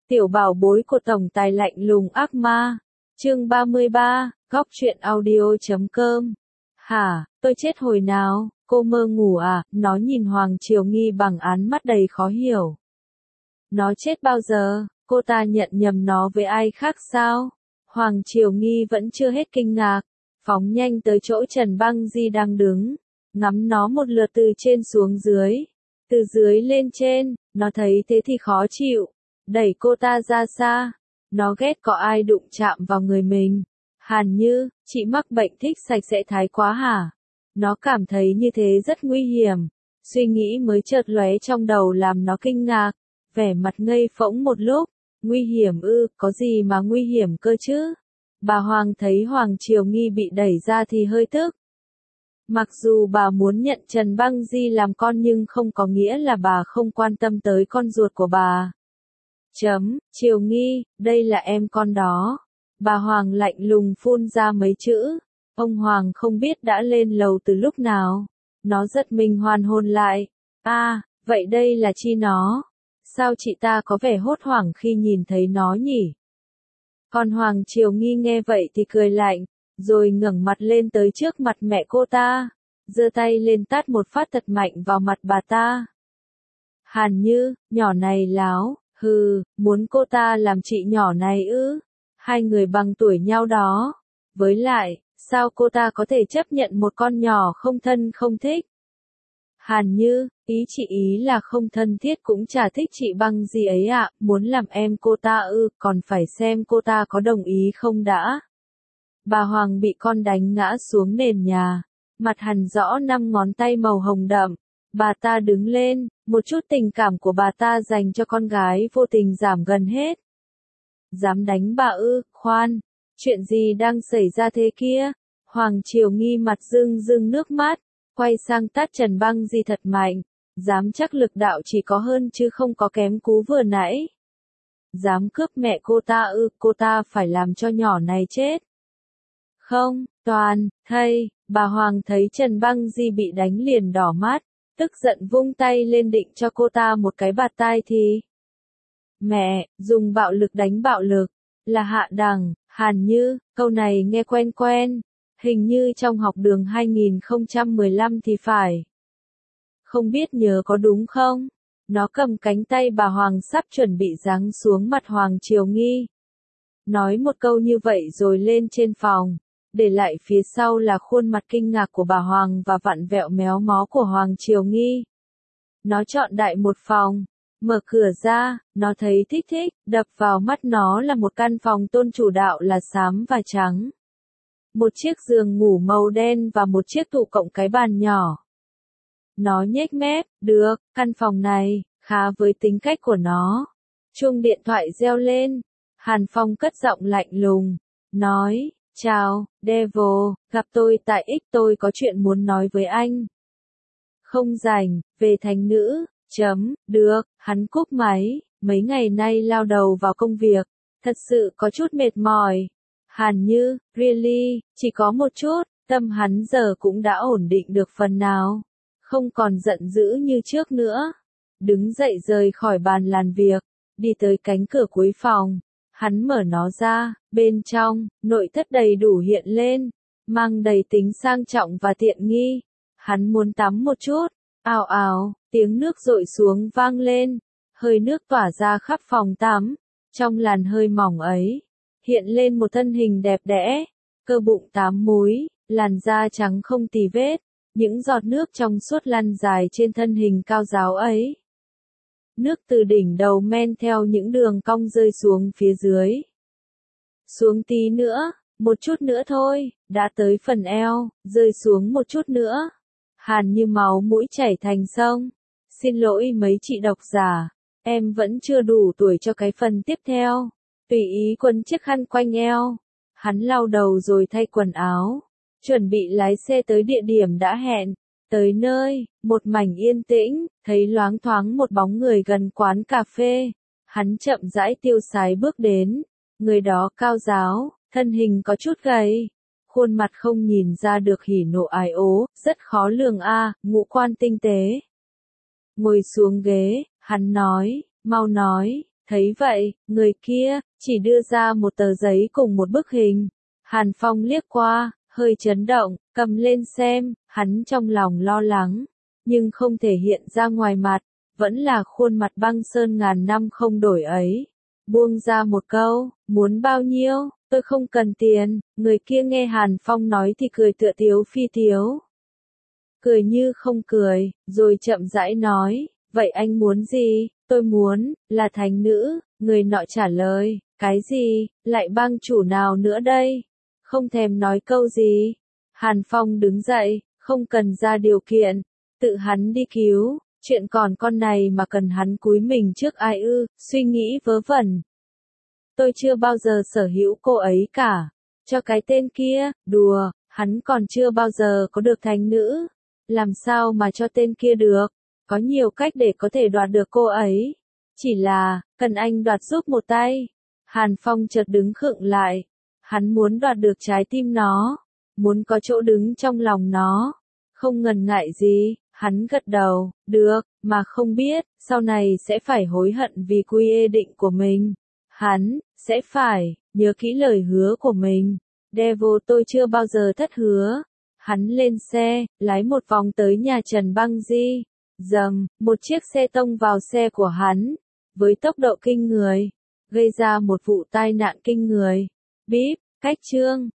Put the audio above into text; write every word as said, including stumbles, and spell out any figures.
Tiểu bảo bối của tổng tài lạnh lùng ác ma. Chương ba mươi ba, góc truyện audio chấm com. Hả, tôi chết hồi nào, cô mơ ngủ à? Nó nhìn Hoàng Triều Nghi bằng ánh mắt đầy khó hiểu. Nó chết bao giờ, cô ta nhận nhầm nó với ai khác sao? Hoàng Triều Nghi vẫn chưa hết kinh ngạc, phóng nhanh tới chỗ Trần Băng Di đang đứng, ngắm nó một lượt từ trên xuống dưới, từ dưới lên trên. Nó thấy thế thì khó chịu, đẩy cô ta ra xa. Nó ghét có ai đụng chạm vào người mình. Hàn Như, chị mắc bệnh thích sạch sẽ thái quá hả? Nó cảm thấy như thế rất nguy hiểm. Suy nghĩ mới chợt lóe trong đầu làm nó kinh ngạc, vẻ mặt ngây phỗng một lúc. Nguy hiểm ư, có gì mà nguy hiểm cơ chứ? Bà Hoàng thấy Hoàng Triều Nghi bị đẩy ra thì hơi tức. Mặc dù bà muốn nhận Trần Băng Di làm con nhưng không có nghĩa là bà không quan tâm tới con ruột của bà. Chấm, Triều Nghi, đây là em con đó. Bà Hoàng lạnh lùng phun ra mấy chữ. Ông Hoàng không biết đã lên lầu từ lúc nào. Nó giật mình hoàn hồn lại. À, vậy đây là chi nó? Sao chị ta có vẻ hốt hoảng khi nhìn thấy nó nhỉ? Còn Hoàng Triều Nghi nghe vậy thì cười lạnh, rồi ngẩng mặt lên tới trước mặt mẹ cô ta, giơ tay lên tát một phát thật mạnh vào mặt bà ta. Hàn Như, nhỏ này láo, hừ, muốn cô ta làm chị nhỏ này ư? Hai người bằng tuổi nhau đó. Với lại, sao cô ta có thể chấp nhận một con nhỏ không thân không thích? Hàn Như, ý chị ý là không thân thiết cũng chả thích chị Băng Di ấy ạ, muốn làm em cô ta ư, còn phải xem cô ta có đồng ý không đã. Bà Hoàng bị con đánh ngã xuống nền nhà, mặt hằn rõ năm ngón tay màu hồng đậm. Bà ta đứng lên, một chút tình cảm của bà ta dành cho con gái vô tình giảm gần hết. Dám đánh bà ư, khoan, chuyện gì đang xảy ra thế kia? Hoàng Triều Nghi mặt rưng rưng nước mắt, quay sang tát Trần Băng Di thật mạnh, dám chắc lực đạo chỉ có hơn chứ không có kém cú vừa nãy. Dám cướp mẹ cô ta ư, cô ta phải làm cho nhỏ này chết. Không, toàn, thây, bà Hoàng thấy Trần Băng Di bị đánh liền đỏ mắt, tức giận vung tay lên định cho cô ta một cái bạt tai thì. Mẹ, dùng bạo lực đánh bạo lực, là hạ đẳng. Hàn Như, câu này nghe quen quen, hình như trong học đường hai nghìn không trăm mười lăm thì phải. Không biết nhớ có đúng không? Nó cầm cánh tay bà Hoàng sắp chuẩn bị giáng xuống mặt Hoàng Triều Nghi. Nói một câu như vậy rồi lên trên phòng, để lại phía sau là khuôn mặt kinh ngạc của bà Hoàng và vặn vẹo méo mó của Hoàng Triều Nghi. Nó chọn đại một phòng, mở cửa ra, nó thấy thích thích, đập vào mắt nó là một căn phòng tôn chủ đạo là xám và trắng. Một chiếc giường ngủ màu đen và một chiếc tủ cộng cái bàn nhỏ. Nó nhếch mép, được, căn phòng này, khá với tính cách của nó. Chuông điện thoại reo lên, Hàn Phong cất giọng lạnh lùng, nói, chào, Devil, gặp tôi tại X tôi có chuyện muốn nói với anh. Không rảnh, về thành nữ, chấm, được, hắn cúp máy, mấy ngày nay lao đầu vào công việc, thật sự có chút mệt mỏi. Hàn Như, really, chỉ có một chút, tâm hắn giờ cũng đã ổn định được phần nào, không còn giận dữ như trước nữa. Đứng dậy rời khỏi bàn làm việc, đi tới cánh cửa cuối phòng, hắn mở nó ra, bên trong, nội thất đầy đủ hiện lên, mang đầy tính sang trọng và tiện nghi. Hắn muốn tắm một chút, ào ào, tiếng nước dội xuống vang lên, hơi nước tỏa ra khắp phòng tắm, trong làn hơi mỏng ấy, hiện lên một thân hình đẹp đẽ, cơ bụng tám múi, làn da trắng không tì vết, những giọt nước trong suốt lăn dài trên thân hình cao ráo ấy. Nước từ đỉnh đầu men theo những đường cong rơi xuống phía dưới. Xuống tí nữa, một chút nữa thôi, đã tới phần eo, rơi xuống một chút nữa. Hàn Như máu mũi chảy thành sông. Xin lỗi mấy chị độc giả, em vẫn chưa đủ tuổi cho cái phần tiếp theo. Tùy ý quấn chiếc khăn quanh eo. Hắn lau đầu rồi thay quần áo, chuẩn bị lái xe tới địa điểm đã hẹn. Tới nơi, một mảnh yên tĩnh, thấy loáng thoáng một bóng người gần quán cà phê. Hắn chậm rãi tiêu sái bước đến. Người đó cao ráo, thân hình có chút gầy. Khuôn mặt không nhìn ra được hỉ nộ ái ố, rất khó lường a, à, ngũ quan tinh tế. Ngồi xuống ghế, hắn nói, mau nói, Thấy vậy, người kia chỉ đưa ra một tờ giấy cùng một bức hình. Hàn Phong liếc qua, hơi chấn động, cầm lên xem, hắn trong lòng lo lắng, nhưng không thể hiện ra ngoài mặt, vẫn là khuôn mặt băng sơn ngàn năm không đổi ấy. Buông ra một câu, muốn bao nhiêu, tôi không cần tiền, người kia nghe Hàn Phong nói thì cười tựa tiếu phi tiếu. Cười như không cười, rồi chậm rãi nói, vậy anh muốn gì, tôi muốn, là thánh nữ, người nọ trả lời, cái gì, lại bang chủ nào nữa đây, không thèm nói câu gì. Hàn Phong đứng dậy, không cần ra điều kiện, tự hắn đi cứu, chuyện còn con này mà cần hắn cúi mình trước ai ư, suy nghĩ vớ vẩn. Tôi chưa bao giờ sở hữu cô ấy cả, cho cái tên kia, đùa, hắn còn chưa bao giờ có được thánh nữ, làm sao mà cho tên kia được, có nhiều cách để có thể đoạt được cô ấy, chỉ là, cần anh đoạt giúp một tay. Hàn Phong chợt đứng khựng lại, hắn muốn đoạt được trái tim nó, muốn có chỗ đứng trong lòng nó, không ngần ngại gì, hắn gật đầu, được, mà không biết, sau này sẽ phải hối hận vì quy định của mình. Hắn, sẽ phải, nhớ kỹ lời hứa của mình. Devil tôi chưa bao giờ thất hứa. Hắn lên xe, lái một vòng tới nhà Trần Băng Di. Dầm, một chiếc xe tông vào xe của hắn, với tốc độ kinh người, gây ra một vụ tai nạn kinh người. Bíp, cách chương.